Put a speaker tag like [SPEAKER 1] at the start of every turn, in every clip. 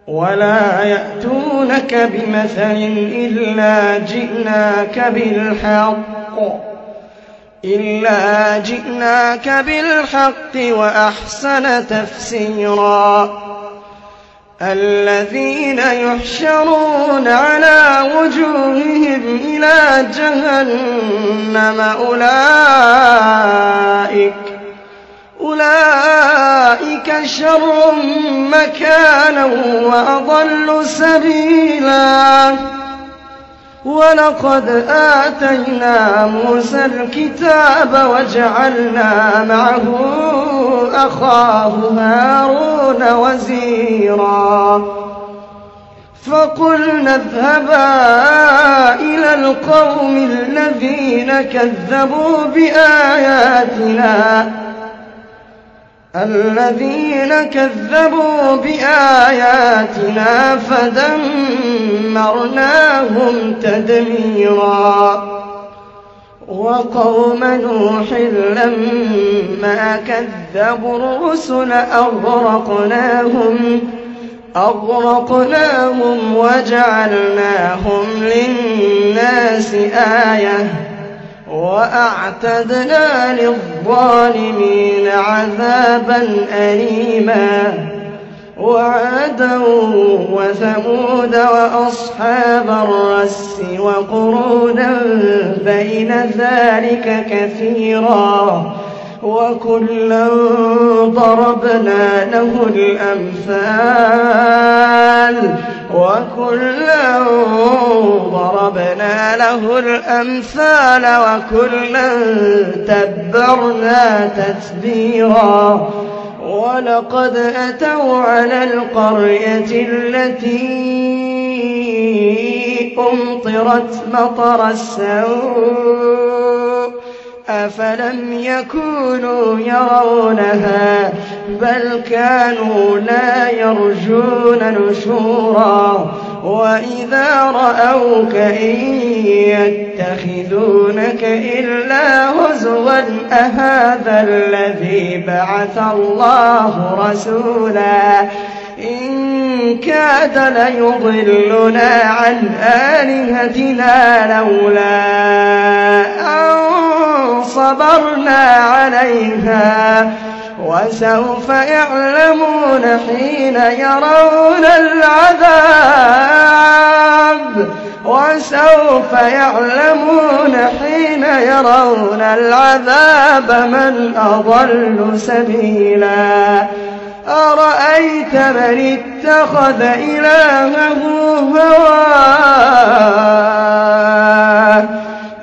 [SPEAKER 1] ولا يأتونك بمثل إلا جئناك بالحق وأحسن تفسيرا الذين يحشرون على وجوههم إلى جهنم أولئك شر مكانا وأضل سبيلا ولقد آتينا موسى الكتاب وجعلنا معه أخاه هارون وزيرا فقلنا اذهبا إلى القوم الذين كذبوا بآياتنا فدمرناهم تدميرا وقوم نوح لما كذبوا الرسل أغرقناهم وجعلناهم للناس آية وأعتدنا للظالمين عذابا أليما وعادا وثمود وأصحاب الرس وقرونا بين ذلك كثيرا وكلا ضربنا له الأمثال وكلا تبرنا تتبيرا ولقد أتوا على القرية التي أمطرت مطر السوء أفلم يكونوا يرونها بل كانوا لا يرجون نشورا وإذا رأوك إن يتخذونك إلا هزوا أهذا الذي بعث الله رسولا إن كاد ليضلنا عن آلهتنا لولا أن صبرنا عليها وسوف يعلمون حين يرون العذاب من أضل سبيلا أرأيت من اتخذ إلهه هواه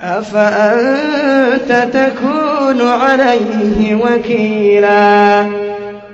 [SPEAKER 1] أفأنت تكون عليه وكيلا